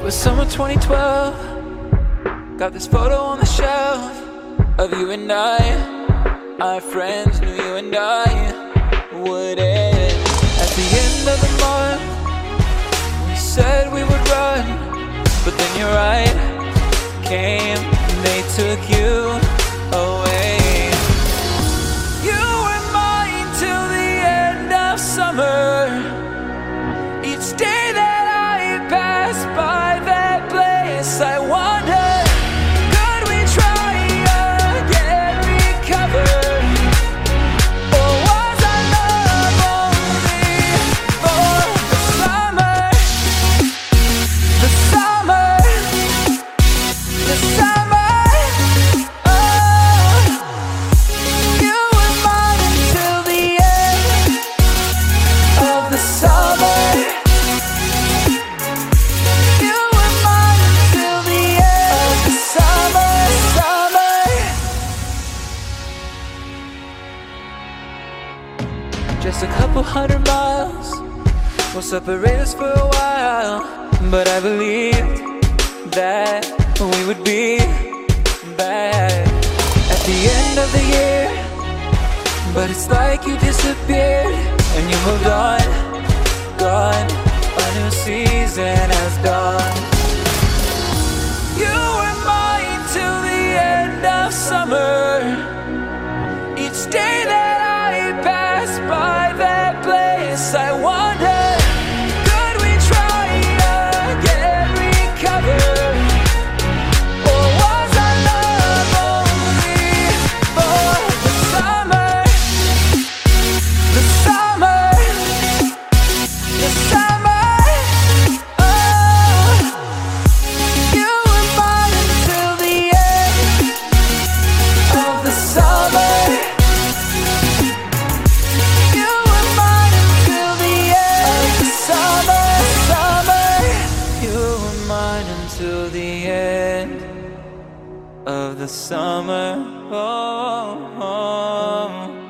was summer 2012. Got this photo on the shelf of you and I. Our friends knew you and I would end. At the end of the month, we said we would run, but then your right came and they took you away. You were mine till the end of summer. Each day that I passed by that place, I wondered, could we try again, recover? Or was our love only for the summer? The summer, the summer. Oh, you were mine until the end of the summer. You were mine until the end of the summer, summer. Just a couple 100 miles will separate us for a while, but I believed that we would be back at the end of the year. But it's like you disappeared and you moved on, gone. A new season has dawned. You were mine till the end of summer. Each day that I passed by that place, I wondered, could we try again, recover? Or was our love only for the summer? The summer, the summer. Oh, you were mine until the end of the summer. You were mine until the end of the summer, summer. You were mine until the end of the summer. Oh, oh.